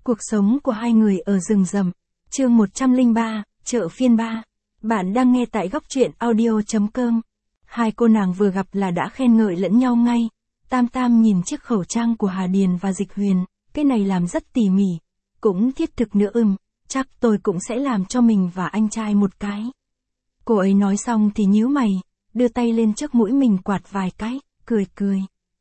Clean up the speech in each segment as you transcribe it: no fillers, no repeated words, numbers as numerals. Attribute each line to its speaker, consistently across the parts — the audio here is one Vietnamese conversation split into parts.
Speaker 1: Cuộc sống của hai người ở rừng rậm. Chương 103, chợ phiên 3. Bạn đang nghe tại góc truyện audio.com. Hai cô nàng vừa gặp là đã khen ngợi lẫn nhau ngay. Tam Tam nhìn chiếc khẩu trang của Hà Điền và Dịch Huyền, cái này làm rất tỉ mỉ, cũng thiết thực nữa chắc tôi cũng sẽ làm cho mình và anh trai một cái. Cô ấy nói xong thì nhíu mày, đưa tay lên trước mũi mình quạt vài cái, cười cười.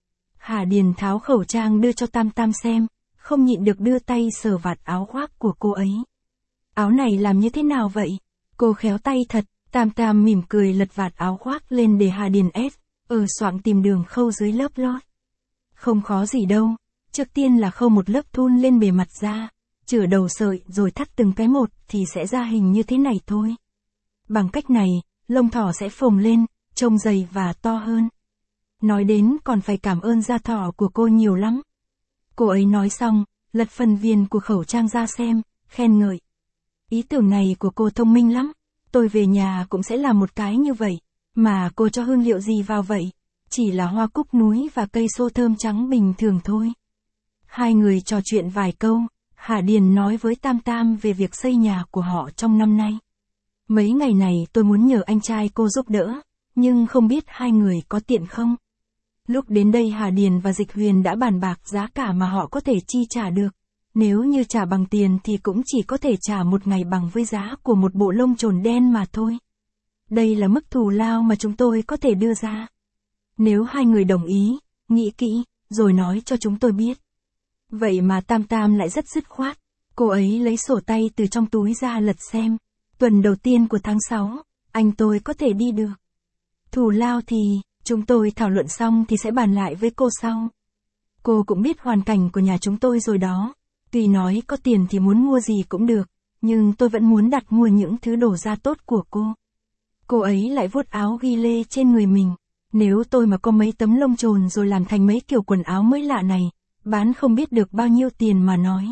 Speaker 1: Hà Điền tháo khẩu trang đưa cho Tam Tam xem, không nhịn được đưa tay sờ vạt áo khoác của cô ấy. Áo này làm như thế nào vậy? Cô khéo tay thật. Tam Tam mỉm cười lật vạt áo khoác lên để Hà Điền soạng tìm đường khâu dưới lớp lót. Không khó gì đâu, trước tiên là khâu một lớp thun lên bề mặt da, chữa đầu sợi rồi thắt từng cái một thì sẽ ra hình như thế này thôi. Bằng cách này, lông thỏ sẽ phồng lên, trông dày và to hơn. Nói đến còn phải cảm ơn da thỏ của cô nhiều lắm. Cô ấy nói xong, lật phần viền của khẩu trang ra xem, khen ngợi. Ý tưởng này của cô thông minh lắm, tôi về nhà cũng sẽ làm một cái như vậy, mà cô cho hương liệu gì vào vậy? Chỉ là hoa cúc núi và cây xô thơm trắng bình thường thôi. Hai người trò chuyện vài câu, Hà Điền nói với Tam Tam về việc xây nhà của họ trong năm nay. Mấy ngày này tôi muốn nhờ anh trai cô giúp đỡ, nhưng không biết hai người có tiện không? Lúc đến đây Hà Điền và Dịch Huyền đã bàn bạc giá cả mà họ có thể chi trả được. Nếu như trả bằng tiền thì cũng chỉ có thể trả một ngày bằng với giá của một bộ lông chồn đen mà thôi. Đây là mức thù lao mà chúng tôi có thể đưa ra. Nếu hai người đồng ý, nghĩ kỹ, rồi nói cho chúng tôi biết. Vậy mà Tam Tam lại rất dứt khoát. Cô ấy lấy sổ tay từ trong túi ra lật xem. Tuần đầu tiên của tháng 6, anh tôi có thể đi được. Thù lao thì, chúng tôi thảo luận xong thì sẽ bàn lại với cô sau. Cô cũng biết hoàn cảnh của nhà chúng tôi rồi đó. Tuy nói có tiền thì muốn mua gì cũng được, nhưng tôi vẫn muốn đặt mua những thứ đồ da tốt của cô. Cô ấy lại vuốt áo ghi lê trên người mình. Nếu tôi mà có mấy tấm lông chồn rồi làm thành mấy kiểu quần áo mới lạ này, bán không biết được bao nhiêu tiền mà nói.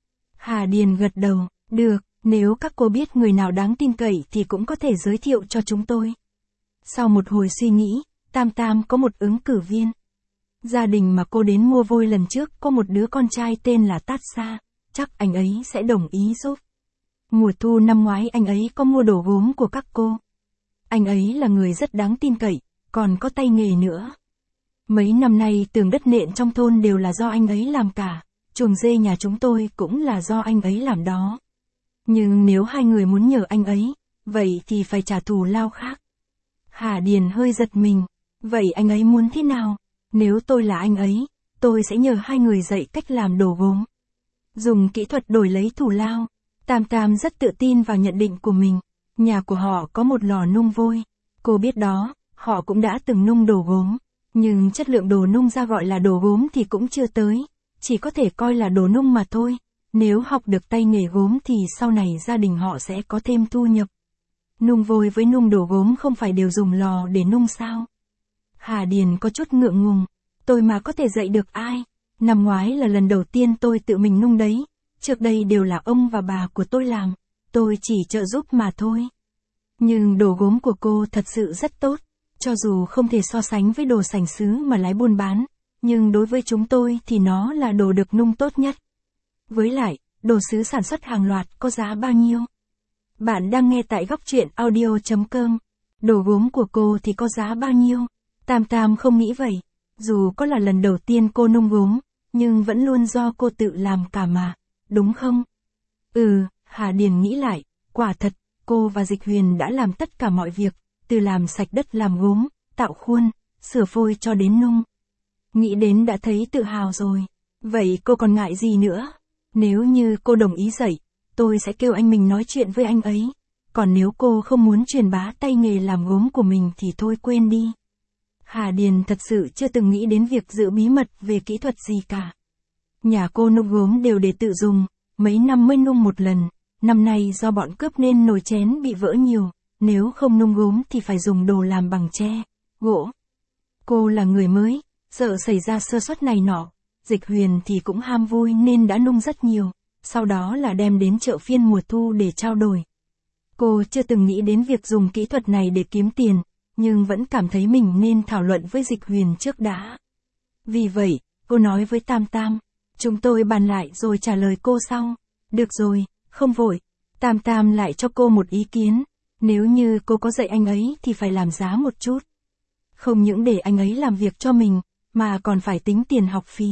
Speaker 1: Hà Điền gật đầu, được, nếu các cô biết người nào đáng tin cậy thì cũng có thể giới thiệu cho chúng tôi. Sau một hồi suy nghĩ, Tam Tam có một ứng cử viên. Gia đình mà cô đến mua vôi lần trước có một đứa con trai tên là Tát Sa, chắc anh ấy sẽ đồng ý giúp. Mùa thu năm ngoái anh ấy có mua đồ gốm của các cô. Anh ấy là người rất đáng tin cậy, còn có tay nghề nữa. Mấy năm nay tường đất nện trong thôn đều là do anh ấy làm cả, chuồng dê nhà chúng tôi cũng là do anh ấy làm đó. Nhưng nếu hai người muốn nhờ anh ấy, vậy thì phải trả thù lao khác. Hà Điền hơi giật mình, vậy anh ấy muốn thế nào? Nếu tôi là anh ấy, tôi sẽ nhờ hai người dạy cách làm đồ gốm. Dùng kỹ thuật đổi lấy thù lao. Tam Tam rất tự tin vào nhận định của mình. Nhà của họ có một lò nung vôi. Cô biết đó, họ cũng đã từng nung đồ gốm. Nhưng chất lượng đồ nung ra gọi là đồ gốm thì cũng chưa tới. Chỉ có thể coi là đồ nung mà thôi. Nếu học được tay nghề gốm thì sau này gia đình họ sẽ có thêm thu nhập. Nung vôi với nung đồ gốm không phải đều dùng lò để nung sao? Hà Điền có chút ngượng ngùng. Tôi mà có thể dạy được ai? Năm ngoái là lần đầu tiên tôi tự mình nung đấy. Trước đây đều là ông và bà của tôi làm. Tôi chỉ trợ giúp mà thôi. Nhưng đồ gốm của cô thật sự rất tốt. Cho dù không thể so sánh với đồ sành sứ mà lái buôn bán. Nhưng đối với chúng tôi thì nó là đồ được nung tốt nhất. Với lại, đồ sứ sản xuất hàng loạt có giá bao nhiêu? Bạn đang nghe tại góc truyện audio.com. Đồ gốm của cô thì có giá bao nhiêu? Tam Tam không nghĩ vậy. Dù có là lần đầu tiên cô nung gốm, nhưng vẫn luôn do cô tự làm cả mà, đúng không? Hà Điền nghĩ lại, quả thật, cô và Dịch Huyền đã làm tất cả mọi việc, từ làm sạch đất làm gốm, tạo khuôn, sửa phôi cho đến nung. Nghĩ đến đã thấy tự hào rồi. Vậy cô còn ngại gì nữa? Nếu như cô đồng ý dạy, tôi sẽ kêu anh mình nói chuyện với anh ấy. Còn nếu cô không muốn truyền bá tay nghề làm gốm của mình thì thôi quên đi. Hà Điền thật sự chưa từng nghĩ đến việc giữ bí mật về kỹ thuật gì cả. Nhà cô nung gốm đều để tự dùng, mấy năm mới nung một lần. Năm nay do bọn cướp nên nồi chén bị vỡ nhiều, nếu không nung gốm thì phải dùng đồ làm bằng tre, gỗ. Cô là người mới, sợ xảy ra sơ suất này nọ. Dịch Huyền thì cũng ham vui nên đã nung rất nhiều, sau đó là đem đến chợ phiên mùa thu để trao đổi. Cô chưa từng nghĩ đến việc dùng kỹ thuật này để kiếm tiền, nhưng vẫn cảm thấy mình nên thảo luận với Dịch Huyền trước đã. Vì vậy, cô nói với Tam Tam, Chúng tôi bàn lại rồi trả lời cô sau. Được rồi, không vội. Tam Tam lại cho cô một ý kiến. Nếu như cô có dạy anh ấy thì phải làm giá một chút. Không những để anh ấy làm việc cho mình, mà còn phải tính tiền học phí.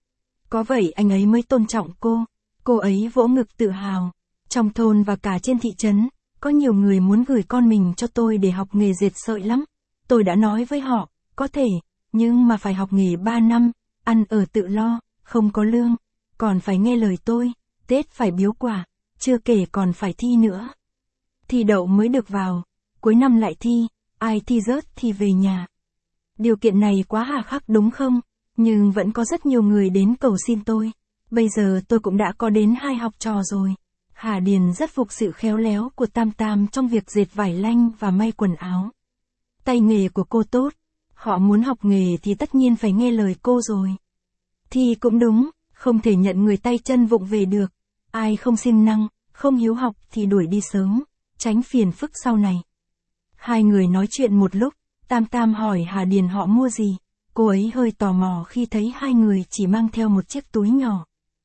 Speaker 1: Có vậy anh ấy mới tôn trọng cô. Cô ấy vỗ ngực tự hào. Trong thôn và cả trên thị trấn, có nhiều người muốn gửi con mình cho tôi để học nghề dệt sợi lắm. Tôi đã nói với họ, có thể, nhưng mà phải học nghề 3 năm, ăn ở tự lo, không có lương, còn phải nghe lời tôi, Tết phải biếu quà, chưa kể còn phải thi nữa. Thi đậu mới được vào, cuối năm lại thi, ai thi rớt thì về nhà. Điều kiện này quá hà khắc đúng không? Nhưng vẫn có rất nhiều người đến cầu xin tôi. Bây giờ tôi cũng đã có đến 2 học trò rồi. Hà Điền rất phục sự khéo léo của Tam Tam trong việc dệt vải lanh và may quần áo. Tay nghề của cô tốt. Họ muốn học nghề thì tất nhiên phải nghe lời cô rồi. Thì cũng đúng, không thể nhận người tay chân vụng về được. Ai không siêng năng, không hiếu học thì đuổi đi sớm, tránh phiền phức sau này. Hai người nói chuyện một lúc, Tam Tam hỏi Hà Điền họ mua gì. Cô ấy hơi tò mò khi thấy hai người chỉ mang theo một chiếc túi nhỏ.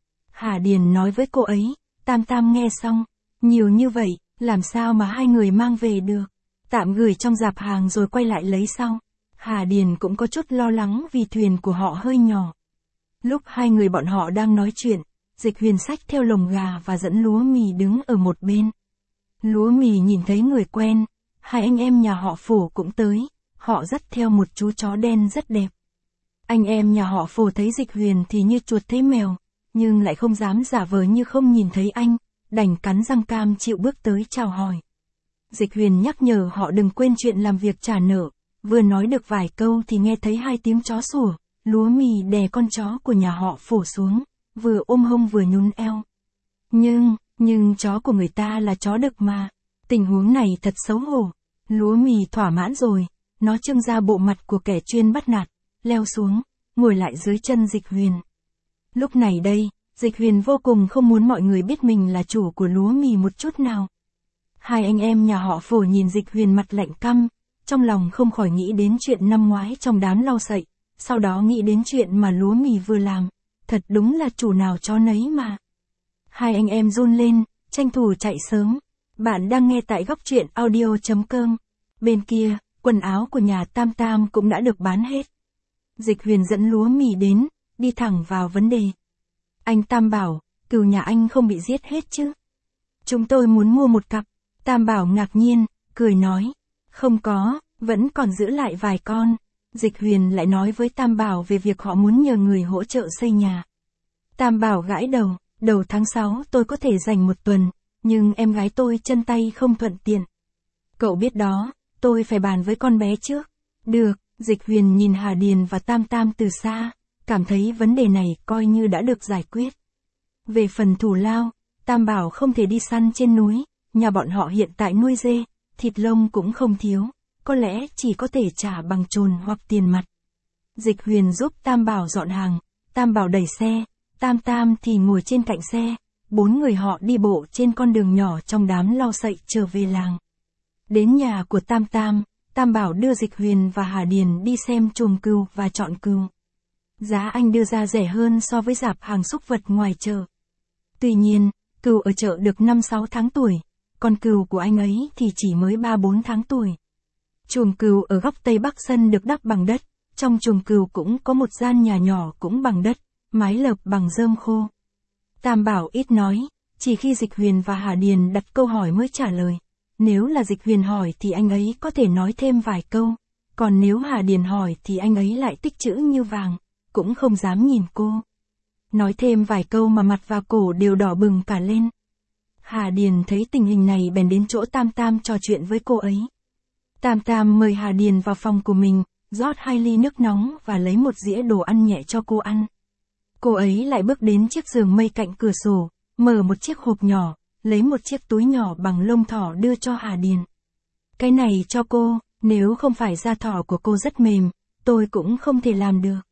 Speaker 1: Hà Điền nói với cô ấy, Tam Tam nghe xong, nhiều như vậy, làm sao mà hai người mang về được. Tạm gửi trong rạp hàng rồi quay lại lấy sau. Hà Điền cũng có chút lo lắng vì thuyền của họ hơi nhỏ. Lúc hai người bọn họ đang nói chuyện, Dịch Huyền xách theo lồng gà và dẫn Lúa Mì đứng ở một bên. Lúa Mì nhìn thấy người quen, hai anh em nhà họ Phổ cũng tới, họ dắt theo một chú chó đen rất đẹp. Anh em nhà họ Phổ thấy Dịch Huyền thì như chuột thấy mèo, nhưng lại không dám giả vờ như không nhìn thấy anh, đành cắn răng cam chịu bước tới chào hỏi. Dịch Huyền nhắc nhở họ đừng quên chuyện làm việc trả nợ, vừa nói được vài câu thì nghe thấy hai tiếng chó sủa, Lúa Mì đè con chó của nhà họ Phổ xuống, vừa ôm hông vừa nhún eo. Nhưng chó của người ta là chó đực mà, tình huống này thật xấu hổ. Lúa Mì thỏa mãn rồi, nó trưng ra bộ mặt của kẻ chuyên bắt nạt, leo xuống, ngồi lại dưới chân Dịch Huyền. Lúc này đây, Dịch Huyền vô cùng không muốn mọi người biết mình là chủ của Lúa Mì một chút nào. Hai anh em nhà họ Phổ nhìn Dịch Huyền mặt lạnh căm, trong lòng không khỏi nghĩ đến chuyện năm ngoái trong đám lau sậy, sau đó nghĩ đến chuyện mà Lúa Mì vừa làm, thật đúng là chủ nào chó nấy mà. Hai anh em run lên, tranh thủ chạy sớm. Bạn đang nghe tại góc truyện audio.com. Bên kia, quần áo của nhà Tam Tam cũng đã được bán hết. Dịch Huyền dẫn Lúa Mì đến, đi thẳng vào vấn đề. Anh Tam bảo, cừu nhà anh không bị giết hết chứ? Chúng tôi muốn mua một cặp. Tam bảo ngạc nhiên, cười nói. Không có, vẫn còn giữ lại vài con. Dịch Huyền lại nói với Tam bảo về việc họ muốn nhờ người hỗ trợ xây nhà. Tam bảo gãi đầu, đầu tháng 6 tôi có thể dành một tuần, nhưng em gái tôi chân tay không thuận tiện. Cậu biết đó, tôi phải bàn với con bé trước. Được, Dịch Huyền nhìn Hà Điền và Tam Tam từ xa, cảm thấy vấn đề này coi như đã được giải quyết. Về phần thù lao, Tam bảo không thể đi săn trên núi, nhà bọn họ hiện tại nuôi dê, thịt lông cũng không thiếu, có lẽ chỉ có thể trả bằng chồn hoặc tiền mặt. Dịch Huyền giúp Tam bảo dọn hàng, Tam bảo đẩy xe, Tam Tam thì ngồi trên cạnh xe, 4 người họ đi bộ trên con đường nhỏ trong đám lau sậy trở về làng. Đến nhà của Tam Tam, Tam bảo đưa Dịch Huyền và Hà Điền đi xem chuồng cừu và chọn cừu. Giá anh đưa ra rẻ hơn so với rạp hàng súc vật ngoài chợ. Tuy nhiên, cừu ở chợ được 5-6 tháng tuổi, còn cừu của anh ấy thì chỉ mới 3-4 tháng tuổi. Chuồng cừu ở góc tây bắc sân được đắp bằng đất, trong chuồng cừu cũng có một gian nhà nhỏ cũng bằng đất, mái lợp bằng rơm khô. Tam bảo ít nói, chỉ khi Dịch Huyền và Hà Điền đặt câu hỏi mới trả lời. Nếu là Dịch Huyền hỏi thì anh ấy có thể nói thêm vài câu, còn nếu Hà Điền hỏi thì anh ấy lại tích chữ như vàng, cũng không dám nhìn cô. Nói thêm vài câu mà mặt và cổ đều đỏ bừng cả lên. Hà Điền thấy tình hình này bèn đến chỗ Tam Tam trò chuyện với cô ấy. Tam Tam mời Hà Điền vào phòng của mình, rót 2 ly nước nóng và lấy một dĩa đồ ăn nhẹ cho cô ăn. Cô ấy lại bước đến chiếc giường mây cạnh cửa sổ, mở một chiếc hộp nhỏ, lấy một chiếc túi nhỏ bằng lông thỏ đưa cho Hà Điền. Cái này cho cô, nếu không phải da thỏ của cô rất mềm, tôi cũng không thể làm được.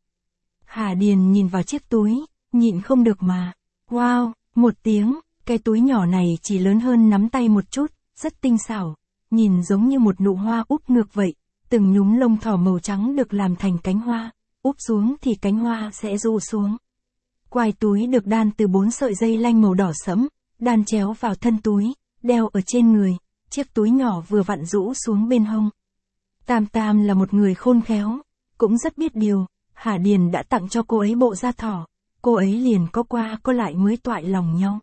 Speaker 1: Hà Điền nhìn vào chiếc túi, nhịn không được mà. Wow, một tiếng, cái túi nhỏ này chỉ lớn hơn nắm tay một chút, rất tinh xảo, nhìn giống như một nụ hoa úp ngược vậy, từng nhúm lông thỏ màu trắng được làm thành cánh hoa, úp xuống thì cánh hoa sẽ rụ xuống. Quai túi được đan từ 4 sợi dây lanh màu đỏ sẫm, đan chéo vào thân túi, đeo ở trên người, chiếc túi nhỏ vừa vặn rũ xuống bên hông. Tam Tam là một người khôn khéo, cũng rất biết điều, Hà Điền đã tặng cho cô ấy bộ da thỏ, cô ấy liền có qua có lại mới toại lòng nhau.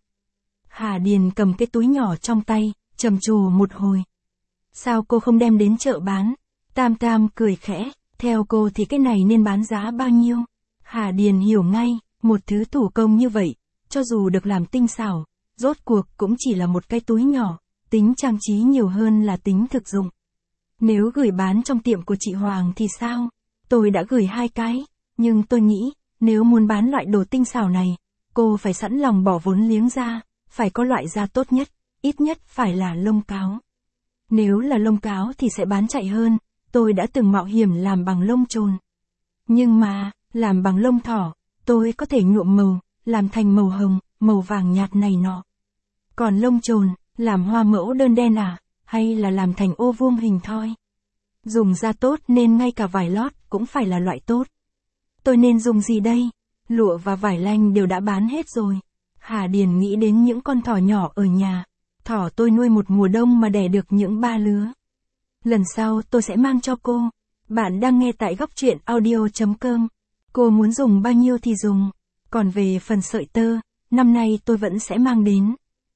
Speaker 1: Hà Điền cầm cái túi nhỏ trong tay, trầm trồ một hồi. Sao cô không đem đến chợ bán? Tam Tam cười khẽ, theo cô thì cái này nên bán giá bao nhiêu? Hà Điền hiểu ngay, một thứ thủ công như vậy, cho dù được làm tinh xảo, rốt cuộc cũng chỉ là một cái túi nhỏ, tính trang trí nhiều hơn là tính thực dụng. Nếu gửi bán trong tiệm của chị Hoàng thì sao? Tôi đã gửi 2 cái, nhưng tôi nghĩ, nếu muốn bán loại đồ tinh xảo này, cô phải sẵn lòng bỏ vốn liếng ra, phải có loại da tốt nhất, ít nhất phải là lông cáo. Nếu là lông cáo thì sẽ bán chạy hơn, tôi đã từng mạo hiểm làm bằng lông chồn. Nhưng mà, làm bằng lông thỏ, tôi có thể nhuộm màu, làm thành màu hồng, màu vàng nhạt này nọ. Còn lông chồn, làm hoa mẫu đơn đen à, hay là làm thành ô vuông hình thoi? Dùng da tốt nên ngay cả vải lót cũng phải là loại tốt. Tôi nên dùng gì đây? Lụa và vải lanh đều đã bán hết rồi. Hà Điền nghĩ đến những con thỏ nhỏ ở nhà. Thỏ tôi nuôi một mùa đông mà đẻ được những 3 lứa. Lần sau tôi sẽ mang cho cô. Bạn đang nghe tại góc truyện audio.com. Cô muốn dùng bao nhiêu thì dùng. Còn về phần sợi tơ, năm nay tôi vẫn sẽ mang đến.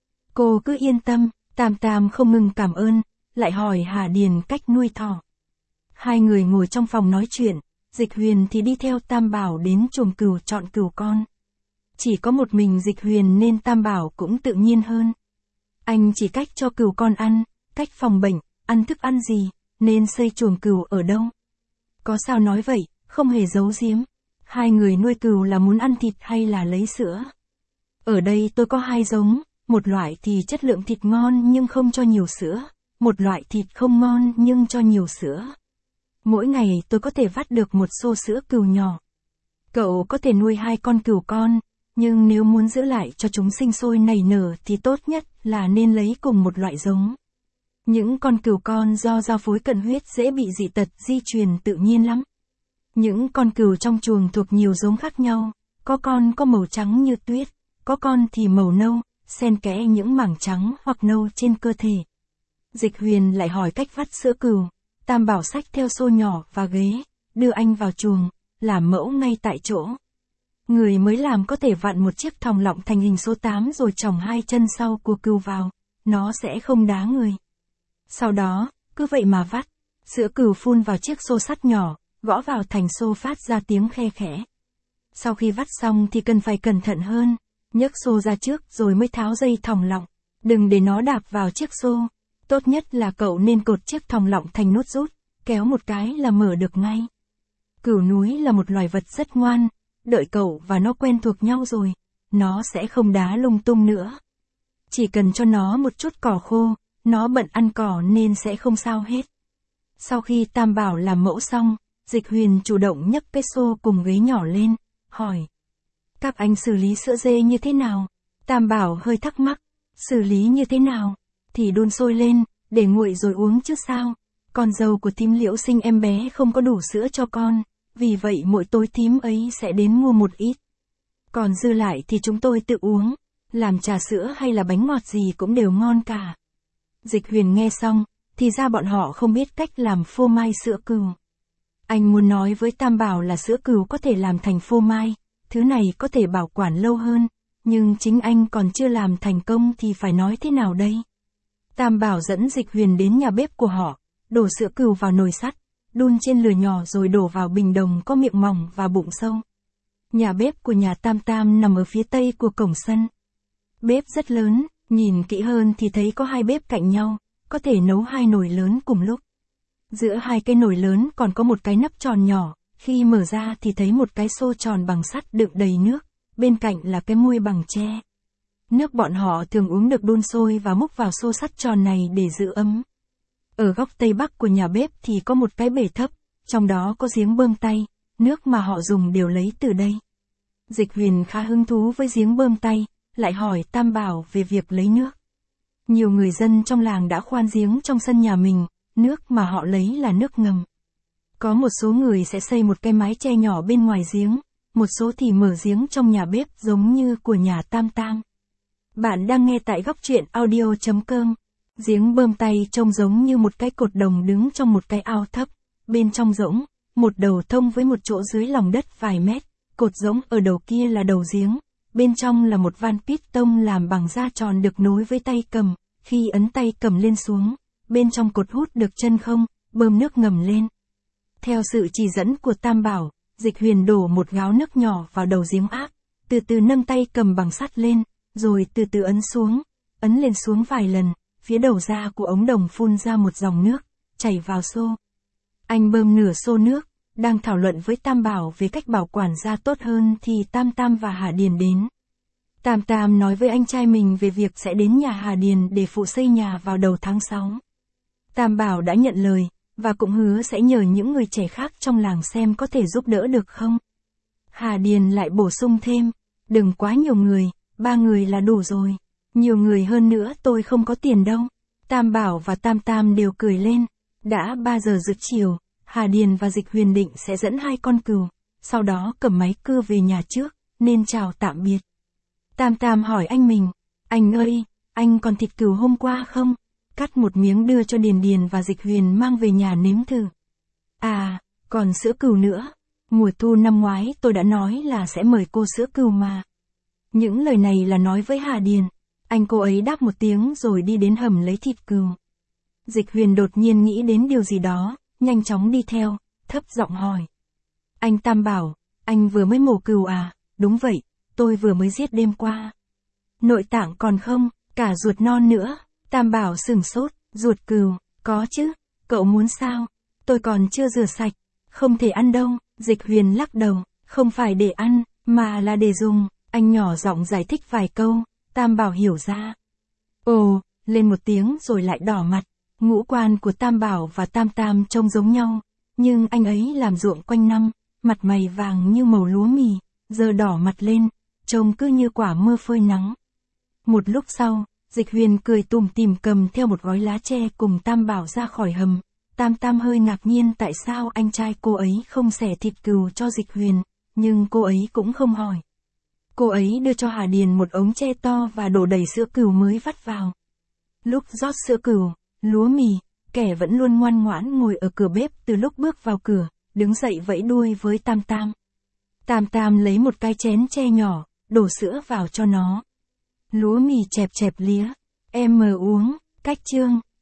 Speaker 1: Cô cứ yên tâm. Tam Tam không ngừng cảm ơn, lại hỏi Hà Điền cách nuôi thỏ. Hai người ngồi trong phòng nói chuyện, Dịch Huyền thì đi theo Tam Bảo đến chuồng cừu chọn cừu con. Chỉ có một mình Dịch Huyền nên Tam Bảo cũng tự nhiên hơn. Anh chỉ cách cho cừu con ăn, cách phòng bệnh, ăn thức ăn gì, nên xây chuồng cừu ở đâu. Có sao nói vậy, không hề giấu giếm. Hai người nuôi cừu là muốn ăn thịt hay là lấy sữa. Ở đây tôi có 2 giống, một loại thì chất lượng thịt ngon nhưng không cho nhiều sữa, một loại thịt không ngon nhưng cho nhiều sữa. Mỗi ngày tôi có thể vắt được một xô sữa cừu nhỏ. Cậu có thể nuôi 2 con cừu con, nhưng nếu muốn giữ lại cho chúng sinh sôi nảy nở thì tốt nhất là nên lấy cùng một loại giống. Những con cừu con do giao phối cận huyết dễ bị dị tật di truyền tự nhiên lắm. Những con cừu trong chuồng thuộc nhiều giống khác nhau, có con có màu trắng như tuyết, có con thì màu nâu, xen kẽ những mảng trắng hoặc nâu trên cơ thể. Dịch Huyền lại hỏi cách vắt sữa cừu. Tam Bảo xách theo xô nhỏ và ghế, đưa anh vào chuồng, làm mẫu ngay tại chỗ. Người mới làm có thể vặn một chiếc thòng lọng thành hình số 8 rồi chồng 2 chân sau của cừu vào, nó sẽ không đá người. Sau đó, cứ vậy mà vắt, sữa cừu phun vào chiếc xô sắt nhỏ, gõ vào thành xô phát ra tiếng khe khẽ. Sau khi vắt xong thì cần phải cẩn thận hơn, nhấc xô ra trước rồi mới tháo dây thòng lọng, đừng để nó đạp vào chiếc xô. Tốt nhất là cậu nên cột chiếc thòng lọng thành nút rút, kéo một cái là mở được ngay. Cừu núi là một loài vật rất ngoan, đợi cậu và nó quen thuộc nhau rồi, nó sẽ không đá lung tung nữa. Chỉ cần cho nó một chút cỏ khô, nó bận ăn cỏ nên sẽ không sao hết. Sau khi Tam Bảo làm mẫu xong, Dịch Huyền chủ động nhấc cái xô cùng ghế nhỏ lên, hỏi. Các anh xử lý sữa dê như thế nào? Tam Bảo hơi thắc mắc, xử lý như thế nào? Thì đun sôi lên, để nguội rồi uống chứ sao. Con dâu của thím Liễu sinh em bé không có đủ sữa cho con, vì vậy mỗi tối thím ấy sẽ đến mua một ít. Còn dư lại thì chúng tôi tự uống, làm trà sữa hay là bánh ngọt gì cũng đều ngon cả. Dịch Huyền nghe xong, thì ra bọn họ không biết cách làm phô mai sữa cừu. Anh muốn nói với Tam Bảo là sữa cừu có thể làm thành phô mai, thứ này có thể bảo quản lâu hơn, nhưng chính anh còn chưa làm thành công thì phải nói thế nào đây? Tam Bảo dẫn Dịch Huyền đến nhà bếp của họ, đổ sữa cừu vào nồi sắt, đun trên lửa nhỏ rồi đổ vào bình đồng có miệng mỏng và bụng sâu. Nhà bếp của nhà Tam Tam nằm ở phía tây của cổng sân. Bếp rất lớn, nhìn kỹ hơn thì thấy có 2 bếp cạnh nhau, có thể nấu 2 nồi lớn cùng lúc. Giữa 2 cái nồi lớn còn có một cái nắp tròn nhỏ, khi mở ra thì thấy một cái xô tròn bằng sắt đựng đầy nước, bên cạnh là cái muôi bằng tre. Nước bọn họ thường uống được đun sôi và múc vào xô sắt tròn này để giữ ấm. Ở góc tây bắc của nhà bếp thì có một cái bể thấp, trong đó có giếng bơm tay, nước mà họ dùng đều lấy từ đây. Dịch Huyền khá hứng thú với giếng bơm tay, lại hỏi Tam Bảo về việc lấy nước. Nhiều người dân trong làng đã khoan giếng trong sân nhà mình, nước mà họ lấy là nước ngầm. Có một số người sẽ xây một cái mái che nhỏ bên ngoài giếng, một số thì mở giếng trong nhà bếp giống như của nhà Tam Tam. Bạn đang nghe tại góc truyện audio.com. Giếng bơm tay trông giống như một cái cột đồng đứng trong một cái ao thấp, bên trong rỗng, một đầu thông với một chỗ dưới lòng đất vài mét, cột rỗng ở đầu kia là đầu giếng, bên trong là một van piston làm bằng da tròn được nối với tay cầm, khi ấn tay cầm lên xuống, bên trong cột hút được chân không, bơm nước ngầm lên. Theo sự chỉ dẫn của Tam Bảo, Dịch Huyền đổ một gáo nước nhỏ vào đầu giếng áp, từ từ nâng tay cầm bằng sắt lên, rồi từ từ ấn lên xuống vài lần, phía đầu ra của ống đồng phun ra một dòng nước, chảy vào xô. Anh bơm nửa xô nước, đang thảo luận với Tam Bảo về cách bảo quản da tốt hơn thì Tam Tam và Hà Điền đến. Tam Tam nói với anh trai mình về việc sẽ đến nhà Hà Điền để phụ xây nhà vào đầu tháng 6. Tam Bảo đã nhận lời, và cũng hứa sẽ nhờ những người trẻ khác trong làng xem có thể giúp đỡ được không. Hà Điền lại bổ sung thêm, đừng quá nhiều người, 3 người là đủ rồi. Nhiều người hơn nữa tôi không có tiền đâu. Tam Bảo và Tam Tam đều cười lên. Đã 3 giờ rưỡi chiều, Hà Điền và Dịch Huyền định sẽ dẫn 2 con cừu, sau đó cầm máy cưa về nhà trước, nên chào tạm biệt. Tam Tam hỏi anh mình, anh ơi, anh còn thịt cừu hôm qua không? Cắt một miếng đưa cho Điền và Dịch Huyền mang về nhà nếm thử. À, còn sữa cừu nữa. Mùa thu năm ngoái tôi đã nói là sẽ mời cô sữa cừu mà. Những lời này là nói với Hà Điền. Anh cô ấy đáp một tiếng rồi đi đến hầm lấy thịt cừu. Dịch Huyền đột nhiên nghĩ đến điều gì đó, nhanh chóng đi theo, thấp giọng hỏi. Anh Tam Bảo, anh vừa mới mổ cừu à? Đúng vậy, tôi vừa mới giết đêm qua. Nội tạng còn không, cả ruột non nữa. Tam Bảo sửng sốt, ruột cừu, có chứ, cậu muốn sao? Tôi còn chưa rửa sạch, không thể ăn đâu. Dịch Huyền lắc đầu, không phải để ăn, mà là để dùng. Anh nhỏ giọng giải thích vài câu, Tam Bảo hiểu ra. Ồ, lên một tiếng rồi lại đỏ mặt. Ngũ quan của Tam Bảo và Tam Tam trông giống nhau, nhưng anh ấy làm ruộng quanh năm, mặt mày vàng như màu lúa mì, giờ đỏ mặt lên, trông cứ như quả mưa phơi nắng. Một lúc sau, Dịch Huyền cười tủm tỉm cầm theo một gói lá tre cùng Tam Bảo ra khỏi hầm. Tam Tam hơi ngạc nhiên tại sao anh trai cô ấy không xẻ thịt cừu cho Dịch Huyền, nhưng cô ấy cũng không hỏi. Cô ấy đưa cho Hà Điền một ống tre to và đổ đầy sữa cừu mới vắt vào. Lúc rót sữa cừu, lúa mì, kẻ vẫn luôn ngoan ngoãn ngồi ở cửa bếp từ lúc bước vào cửa, đứng dậy vẫy đuôi với Tam Tam. Tam Tam lấy một cái chén tre nhỏ, đổ sữa vào cho nó. Lúa mì chẹp chẹp lía, em mờ uống, cách chương.